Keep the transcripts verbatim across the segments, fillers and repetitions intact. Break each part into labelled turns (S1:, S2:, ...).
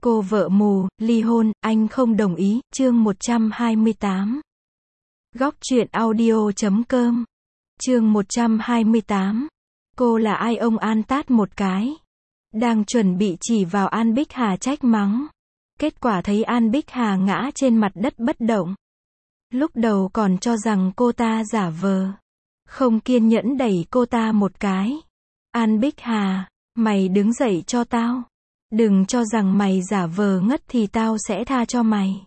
S1: Cô vợ mù, ly hôn, anh không đồng ý, chương một trăm hai mươi tám. Góc truyện audio chấm com. Chương một trăm hai mươi tám. Cô là ai? Ông An tát một cái. Đang chuẩn bị chỉ vào An Bích Hà trách mắng. Kết quả thấy An Bích Hà ngã trên mặt đất bất động. Lúc đầu còn cho rằng cô ta giả vờ. Không kiên nhẫn đẩy cô ta một cái. An Bích Hà, mày đứng dậy cho tao. Đừng cho rằng mày giả vờ ngất thì tao sẽ tha cho mày.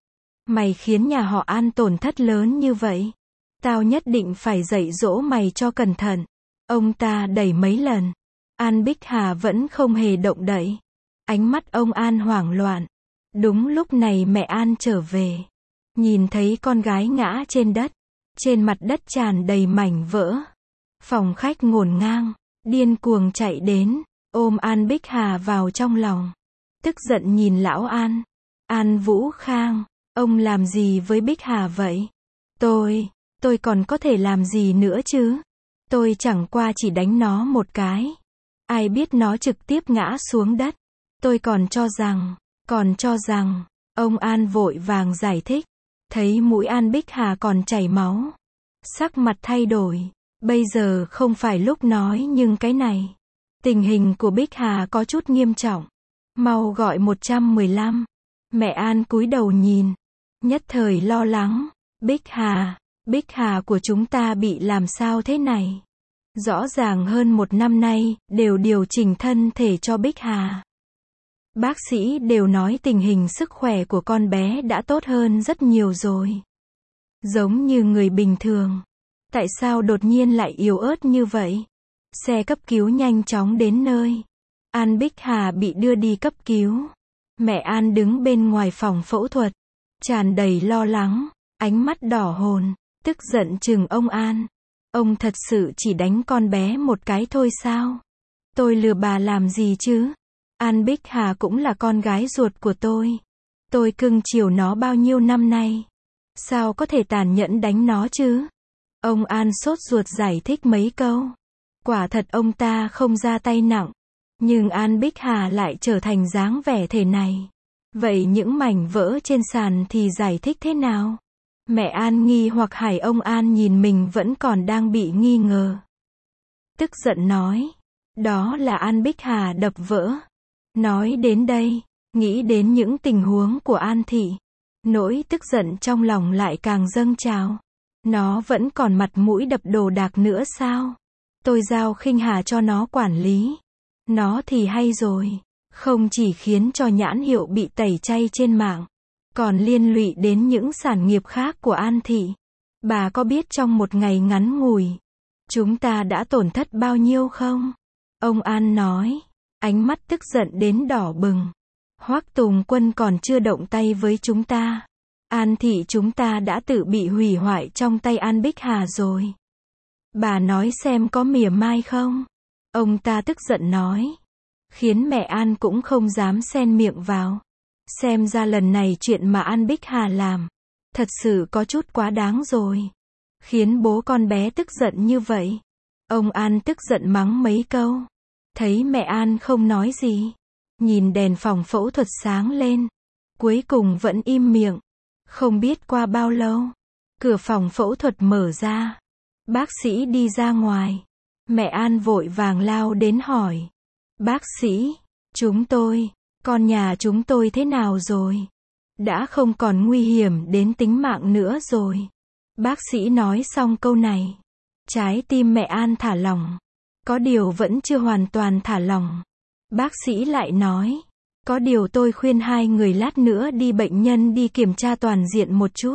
S1: Mày khiến nhà họ An tổn thất lớn như vậy. Tao nhất định phải dạy dỗ mày cho cẩn thận. Ông ta đẩy mấy lần. An Bích Hà vẫn không hề động đậy. Ánh mắt ông An hoảng loạn. Đúng lúc này mẹ An trở về. Nhìn thấy con gái ngã trên đất. Trên mặt đất tràn đầy mảnh vỡ. Phòng khách ngổn ngang. Điên cuồng chạy đến. Ôm An Bích Hà vào trong lòng. Tức giận nhìn lão An. An Vũ Khang, ông làm gì với Bích Hà vậy? Tôi, tôi còn có thể làm gì nữa chứ? Tôi chẳng qua chỉ đánh nó một cái. Ai biết nó trực tiếp ngã xuống đất. Tôi còn cho rằng, còn cho rằng, ông An vội vàng giải thích. Thấy mũi An Bích Hà còn chảy máu. Sắc mặt thay đổi. Bây giờ không phải lúc nói nhưng cái này. Tình hình của Bích Hà có chút nghiêm trọng. Mau gọi một trăm mười lăm. Mẹ An cúi đầu nhìn. Nhất thời lo lắng. Bích Hà, Bích Hà của chúng ta bị làm sao thế này? Rõ ràng hơn một năm nay, đều điều chỉnh thân thể cho Bích Hà. Bác sĩ đều nói tình hình sức khỏe của con bé đã tốt hơn rất nhiều rồi. Giống như người bình thường. Tại sao đột nhiên lại yếu ớt như vậy? Xe cấp cứu nhanh chóng đến nơi. An Bích Hà bị đưa đi cấp cứu. Mẹ An đứng bên ngoài phòng phẫu thuật. Tràn đầy lo lắng. Ánh mắt đỏ hồn. Tức giận chừng ông An. Ông thật sự chỉ đánh con bé một cái thôi sao? Tôi lừa bà làm gì chứ? An Bích Hà cũng là con gái ruột của tôi. Tôi cưng chiều nó bao nhiêu năm nay. Sao có thể tàn nhẫn đánh nó chứ? Ông An sốt ruột giải thích mấy câu. Quả thật ông ta không ra tay nặng. Nhưng An Bích Hà lại trở thành dáng vẻ thể này. Vậy những mảnh vỡ trên sàn thì giải thích thế nào? Mẹ An nghi hoặc Hải ông An nhìn mình vẫn còn đang bị nghi ngờ. Tức giận nói. Đó là An Bích Hà đập vỡ. Nói đến đây, nghĩ đến những tình huống của An Thị. Nỗi tức giận trong lòng lại càng dâng trào. Nó vẫn còn mặt mũi đập đồ đạc nữa sao? Tôi giao Khinh Hà cho nó quản lý. Nó thì hay rồi. Không chỉ khiến cho nhãn hiệu bị tẩy chay trên mạng. Còn liên lụy đến những sản nghiệp khác của An Thị. Bà có biết trong một ngày ngắn ngủi. Chúng ta đã tổn thất bao nhiêu không? Ông An nói. Ánh mắt tức giận đến đỏ bừng. Hoắc Tùng Quân còn chưa động tay với chúng ta. An Thị chúng ta đã tự bị hủy hoại trong tay An Bích Hà rồi. Bà nói xem có mỉa mai không? Ông ta tức giận nói. Khiến mẹ An cũng không dám xen miệng vào. Xem ra lần này chuyện mà An Bích Hà làm. Thật sự có chút quá đáng rồi. Khiến bố con bé tức giận như vậy. Ông An tức giận mắng mấy câu. Thấy mẹ An không nói gì. Nhìn đèn phòng phẫu thuật sáng lên. Cuối cùng vẫn im miệng. Không biết qua bao lâu. Cửa phòng phẫu thuật mở ra. Bác sĩ đi ra ngoài. Mẹ An vội vàng lao đến hỏi. Bác sĩ, chúng tôi, con nhà chúng tôi thế nào rồi? Đã không còn nguy hiểm đến tính mạng nữa rồi. Bác sĩ nói xong câu này. Trái tim mẹ An thả lỏng. Có điều vẫn chưa hoàn toàn thả lỏng. Bác sĩ lại nói. Có điều tôi khuyên hai người lát nữa đi bệnh nhân đi kiểm tra toàn diện một chút.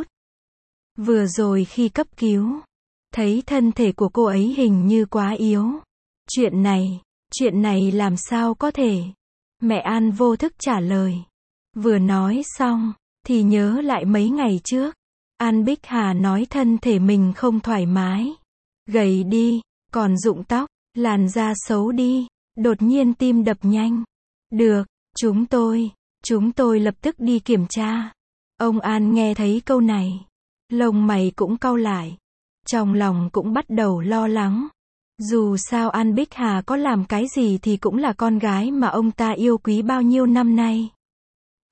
S1: Vừa rồi khi cấp cứu. Thấy thân thể của cô ấy hình như quá yếu. Chuyện này, chuyện này làm sao có thể? Mẹ An vô thức trả lời. Vừa nói xong, thì nhớ lại mấy ngày trước. An Bích Hà nói thân thể mình không thoải mái. Gầy đi, còn rụng tóc, làn da xấu đi, đột nhiên tim đập nhanh. Được, chúng tôi, chúng tôi lập tức đi kiểm tra. Ông An nghe thấy câu này. Lông mày cũng cau lại. Trong lòng cũng bắt đầu lo lắng. Dù sao An Bích Hà có làm cái gì thì cũng là con gái mà ông ta yêu quý bao nhiêu năm nay.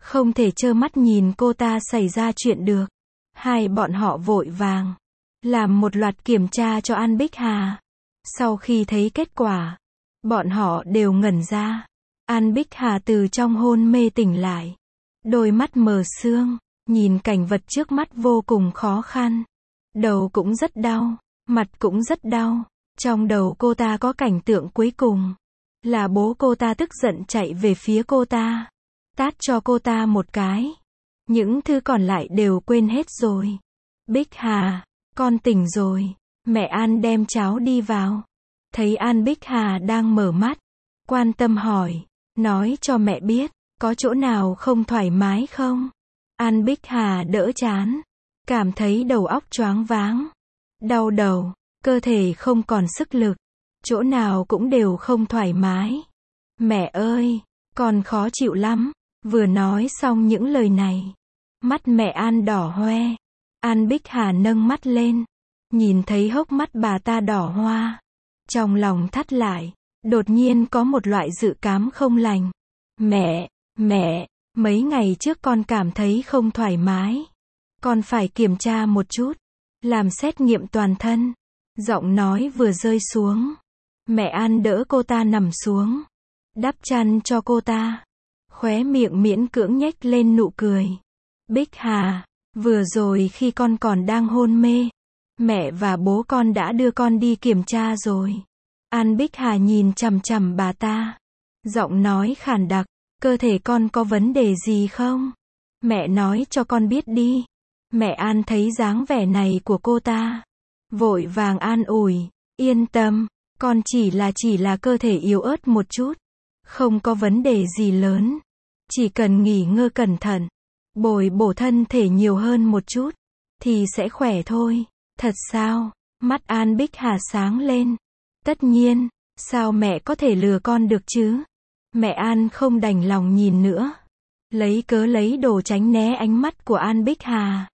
S1: Không thể trơ mắt nhìn cô ta xảy ra chuyện được. Hai bọn họ vội vàng làm một loạt kiểm tra cho An Bích Hà. Sau khi thấy kết quả, bọn họ đều ngẩn ra. An Bích Hà từ trong hôn mê tỉnh lại. Đôi mắt mờ sương, nhìn cảnh vật trước mắt vô cùng khó khăn. Đầu cũng rất đau, mặt cũng rất đau. Trong đầu cô ta có cảnh tượng cuối cùng. Là bố cô ta tức giận chạy về phía cô ta. Tát cho cô ta một cái. Những thứ còn lại đều quên hết rồi. Bích Hà, con tỉnh rồi. Mẹ An đem cháo đi vào. Thấy An Bích Hà đang mở mắt. Quan tâm hỏi. Nói cho mẹ biết, có chỗ nào không thoải mái không? An Bích Hà đỡ chán. Cảm thấy đầu óc choáng váng. Đau đầu, cơ thể không còn sức lực. Chỗ nào cũng đều không thoải mái. Mẹ ơi, con khó chịu lắm. Vừa nói xong những lời này, mắt mẹ An đỏ hoe. An Bích Hà nâng mắt lên, nhìn thấy hốc mắt bà ta đỏ hoa. Trong lòng thắt lại, đột nhiên có một loại dự cảm không lành. Mẹ, mẹ, mấy ngày trước con cảm thấy không thoải mái. Con phải kiểm tra một chút, làm xét nghiệm toàn thân. Giọng nói vừa rơi xuống, mẹ An đỡ cô ta nằm xuống, đắp chăn cho cô ta. Khóe miệng miễn cưỡng nhếch lên nụ cười. Bích Hà, vừa rồi khi con còn đang hôn mê, mẹ và bố con đã đưa con đi kiểm tra rồi. An Bích Hà nhìn chằm chằm bà ta. Giọng nói khàn đặc, cơ thể con có vấn đề gì không? Mẹ nói cho con biết đi. Mẹ An thấy dáng vẻ này của cô ta, vội vàng an ủi. Yên tâm, con chỉ là chỉ là cơ thể yếu ớt một chút. Không có vấn đề gì lớn. Chỉ cần nghỉ ngơi cẩn thận, bồi bổ thân thể nhiều hơn một chút, thì sẽ khỏe thôi. Thật sao? Mắt An Bích Hà sáng lên. Tất nhiên, sao mẹ có thể lừa con được chứ? Mẹ An không đành lòng nhìn nữa. Lấy cớ lấy đồ tránh né ánh mắt của An Bích Hà.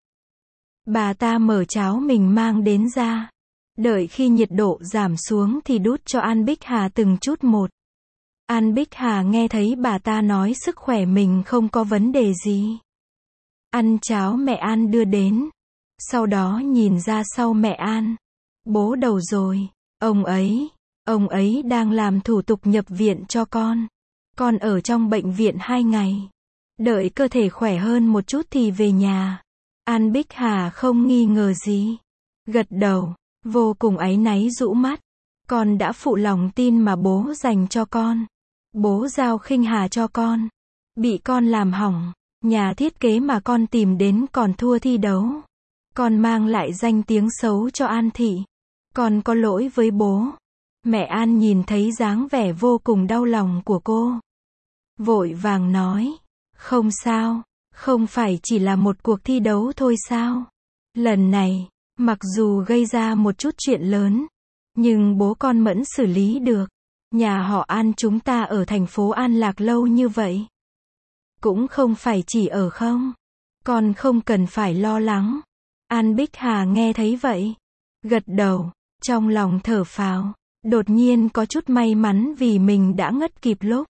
S1: Bà ta mở cháo mình mang đến ra. Đợi khi nhiệt độ giảm xuống thì đút cho An Bích Hà từng chút một. An Bích Hà nghe thấy bà ta nói sức khỏe mình không có vấn đề gì. Ăn cháo mẹ An đưa đến. Sau đó nhìn ra sau mẹ An. Bố đầu rồi. Ông ấy, ông ấy đang làm thủ tục nhập viện cho con. Con ở trong bệnh viện hai ngày. Đợi cơ thể khỏe hơn một chút thì về nhà. An Bích Hà không nghi ngờ gì. Gật đầu, vô cùng áy náy rũ mắt. Con đã phụ lòng tin mà bố dành cho con. Bố giao khinh hà cho con. Bị con làm hỏng. Nhà thiết kế mà con tìm đến còn thua thi đấu. Con mang lại danh tiếng xấu cho An thị. Con có lỗi với bố. Mẹ An nhìn thấy dáng vẻ vô cùng đau lòng của cô. Vội vàng nói. Không sao. Không phải chỉ là một cuộc thi đấu thôi sao? Lần này, mặc dù gây ra một chút chuyện lớn, nhưng bố con Mẫn xử lý được. Nhà họ An chúng ta ở thành phố An Lạc lâu như vậy. Cũng không phải chỉ ở không. Con không cần phải lo lắng. An Bích Hà nghe thấy vậy. Gật đầu, trong lòng thở phào. Đột nhiên có chút may mắn vì mình đã ngất kịp lúc.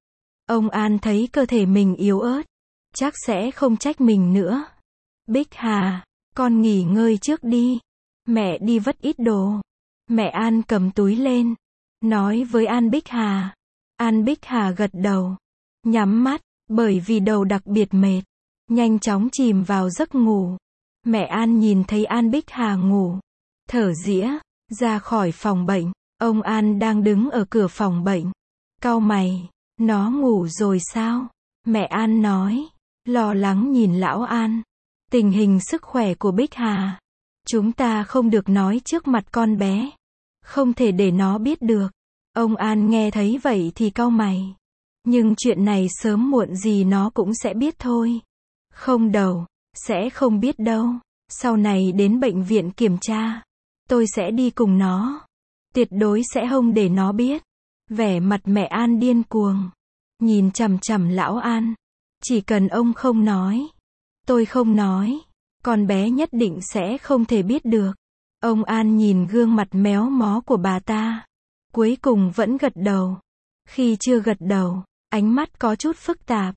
S1: Ông An thấy cơ thể mình yếu ớt. Chắc sẽ không trách mình nữa. Bích Hà, con nghỉ ngơi trước đi. Mẹ đi vất ít đồ. Mẹ An cầm túi lên. Nói với An Bích Hà. An Bích Hà gật đầu. Nhắm mắt, bởi vì đầu đặc biệt mệt. Nhanh chóng chìm vào giấc ngủ. Mẹ An nhìn thấy An Bích Hà ngủ. Thở dĩa, ra khỏi phòng bệnh. Ông An đang đứng ở cửa phòng bệnh. Cau mày, nó ngủ rồi sao? Mẹ An nói. Lo lắng nhìn lão An. Tình hình sức khỏe của Bích Hà. Chúng ta không được nói trước mặt con bé. Không thể để nó biết được. Ông An nghe thấy vậy thì cau mày. Nhưng chuyện này sớm muộn gì nó cũng sẽ biết thôi. Không đâu, sẽ không biết đâu. Sau này đến bệnh viện kiểm tra. Tôi sẽ đi cùng nó. Tuyệt đối sẽ không để nó biết. Vẻ mặt mẹ An điên cuồng. Nhìn chằm chằm lão An. Chỉ cần ông không nói. Tôi không nói. Con bé nhất định sẽ không thể biết được. Ông An nhìn gương mặt méo mó của bà ta. Cuối cùng vẫn gật đầu. Khi chưa gật đầu, ánh mắt có chút phức tạp.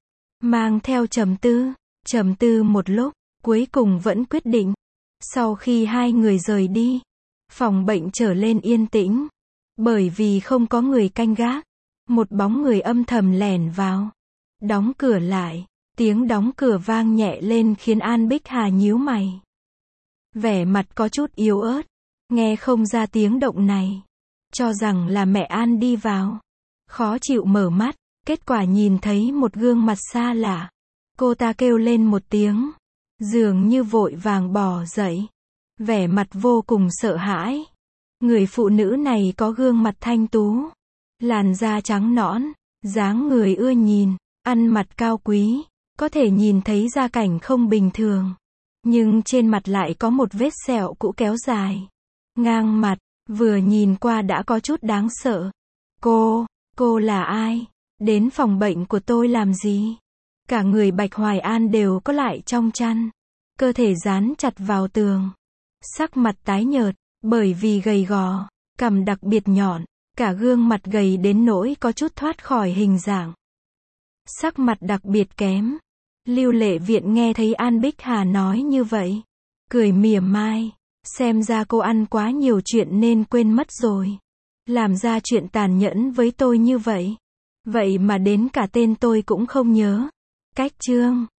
S1: mang theo trầm tư, trầm tư một lúc, cuối cùng vẫn quyết định. Sau khi hai người rời đi, phòng bệnh trở lên yên tĩnh, bởi vì không có người canh gác. Một bóng người âm thầm lẻn vào, đóng cửa lại, tiếng đóng cửa vang nhẹ lên khiến An Bích Hà nhíu mày. Vẻ mặt có chút yếu ớt, nghe không ra tiếng động này, cho rằng là mẹ An đi vào. Khó chịu mở mắt, kết quả nhìn thấy một gương mặt xa lạ. Cô ta kêu lên một tiếng, dường như vội vàng bò dậy, vẻ mặt vô cùng sợ hãi. Người phụ nữ này có gương mặt thanh tú, làn da trắng nõn, dáng người ưa nhìn, ăn mặc cao quý, có thể nhìn thấy gia cảnh không bình thường. Nhưng trên mặt lại có một vết sẹo cũ kéo dài, ngang mặt, vừa nhìn qua đã có chút đáng sợ. Cô, cô là ai? Đến phòng bệnh của tôi làm gì? Cả người Bạch Hoài An đều có lại trong chăn, cơ thể dán chặt vào tường, sắc mặt tái nhợt, bởi vì gầy gò, cằm đặc biệt nhọn, cả gương mặt gầy đến nỗi có chút thoát khỏi hình dạng. Sắc mặt đặc biệt kém. Lưu Lệ Viện nghe thấy An Bích Hà nói như vậy, cười mỉa mai, xem ra cô ăn quá nhiều chuyện nên quên mất rồi. Làm ra chuyện tàn nhẫn với tôi như vậy. Vậy mà đến cả tên tôi cũng không nhớ. Cách chương